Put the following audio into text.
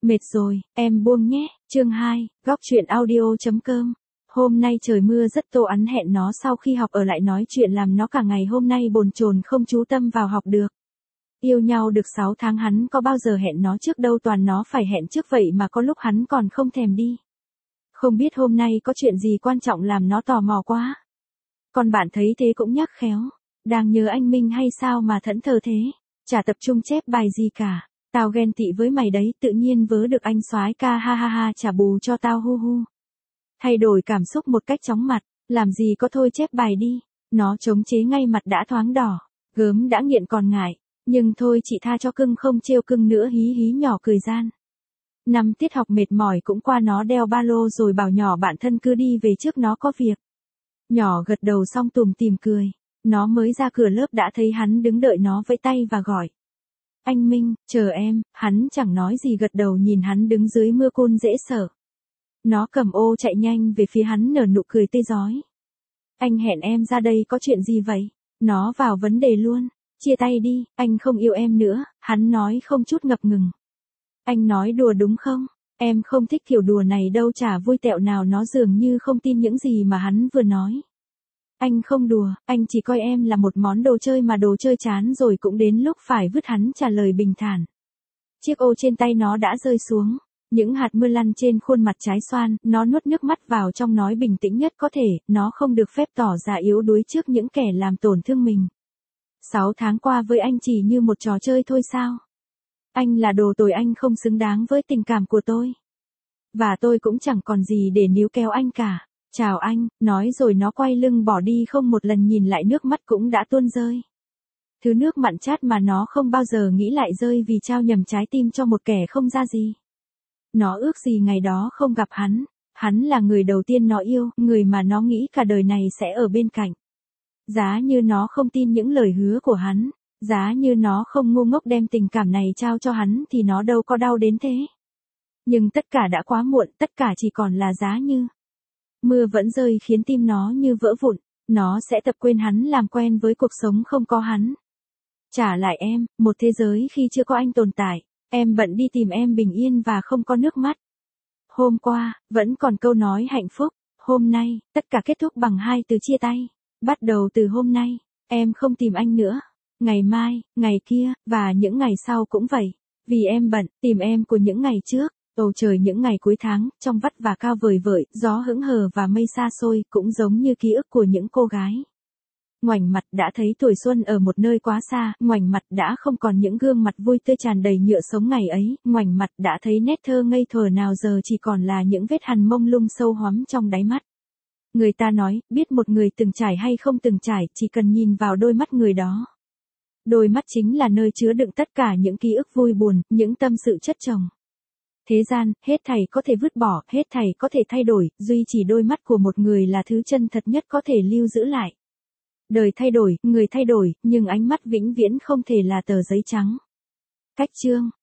Mệt rồi, em buông nhé. Chương 2, góc chuyện audio.com. Hôm nay trời mưa rất tô Ắn hẹn nó sau khi học ở lại nói chuyện làm nó cả ngày hôm nay bồn chồn không chú tâm vào học được. Yêu nhau được 6 tháng hắn có bao giờ hẹn nó trước đâu, toàn nó phải hẹn trước vậy mà có lúc hắn còn không thèm đi. Không biết hôm nay có chuyện gì quan trọng làm nó tò mò quá. Còn bạn thấy thế cũng nhắc khéo. Đang nhớ anh Minh hay sao mà thẫn thờ thế? Chả tập trung chép bài gì cả. Tao ghen tị với mày đấy, tự nhiên vớ được anh soái ca ha ha ha, trả bù cho tao hu hu. Thay đổi cảm xúc một cách chóng mặt, làm gì có thôi chép bài đi. Nó chống chế ngay, mặt đã thoáng đỏ, gớm đã nghiện còn ngại. Nhưng thôi chị tha cho cưng, không trêu cưng nữa, hí hí nhỏ cười gian. 5 tiết học mệt mỏi cũng qua, nó đeo ba lô rồi bảo nhỏ bạn thân cứ đi về trước, nó có việc. Nhỏ gật đầu xong tủm tỉm cười. Nó mới ra cửa lớp đã thấy hắn đứng đợi nó, vẫy tay và gọi. Anh Minh, chờ em. Hắn chẳng nói gì, gật đầu nhìn hắn đứng dưới mưa côn dễ sợ. Nó cầm ô chạy nhanh về phía hắn, nở nụ cười tươi rói. Anh hẹn em ra đây có chuyện gì vậy? Nó vào vấn đề luôn. Chia tay đi, anh không yêu em nữa, hắn nói không chút ngập ngừng. Anh nói đùa đúng không? Em không thích kiểu đùa này đâu, chả vui tẹo nào. Nó dường như không tin những gì mà hắn vừa nói. Anh không đùa, anh chỉ coi em là một món đồ chơi mà đồ chơi chán rồi cũng đến lúc phải vứt, hắn trả lời bình thản. Chiếc ô trên tay nó đã rơi xuống. Những hạt mưa lăn trên khuôn mặt trái xoan, nó nuốt nước mắt vào trong, nói bình tĩnh nhất có thể, nó không được phép tỏ ra yếu đuối trước những kẻ làm tổn thương mình. 6 tháng qua với anh chỉ như một trò chơi thôi sao? Anh là đồ tồi, anh không xứng đáng với tình cảm của tôi. Và tôi cũng chẳng còn gì để níu kéo anh cả. Chào anh, nói rồi nó quay lưng bỏ đi, không một lần nhìn lại, nước mắt cũng đã tuôn rơi. Thứ nước mặn chát mà nó không bao giờ nghĩ lại rơi vì trao nhầm trái tim cho một kẻ không ra gì. Nó ước gì ngày đó không gặp hắn. Hắn là người đầu tiên nó yêu, người mà nó nghĩ cả đời này sẽ ở bên cạnh. Giá như nó không tin những lời hứa của hắn, giá như nó không ngu ngốc đem tình cảm này trao cho hắn, thì nó đâu có đau đến thế. Nhưng tất cả đã quá muộn, tất cả chỉ còn là giá như. Mưa vẫn rơi khiến tim nó như vỡ vụn. Nó sẽ tập quên hắn, làm quen với cuộc sống không có hắn. Trả lại em, một thế giới khi chưa có anh tồn tại. Em bận đi tìm em bình yên và không có nước mắt. Hôm qua, vẫn còn câu nói hạnh phúc. Hôm nay, tất cả kết thúc bằng 2 từ chia tay. Bắt đầu từ hôm nay, em không tìm anh nữa. Ngày mai, ngày kia, và những ngày sau cũng vậy. Vì em bận, tìm em của những ngày trước. Bầu trời những ngày cuối tháng, trong vắt và cao vời vợi, gió hững hờ và mây xa xôi, cũng giống như ký ức của những cô gái. Ngoảnh mặt đã thấy tuổi xuân ở một nơi quá xa, ngoảnh mặt đã không còn những gương mặt vui tươi tràn đầy nhựa sống ngày ấy, ngoảnh mặt đã thấy nét thơ ngây thơ nào giờ chỉ còn là những vết hằn mông lung sâu hoắm trong đáy mắt. Người ta nói, biết một người từng trải hay không từng trải, chỉ cần nhìn vào đôi mắt người đó. Đôi mắt chính là nơi chứa đựng tất cả những ký ức vui buồn, những tâm sự chất chồng. Thế gian, hết thảy có thể vứt bỏ, hết thảy có thể thay đổi, duy chỉ đôi mắt của một người là thứ chân thật nhất có thể lưu giữ lại. Đời thay đổi, người thay đổi, nhưng ánh mắt vĩnh viễn không thể là tờ giấy trắng. Cách chương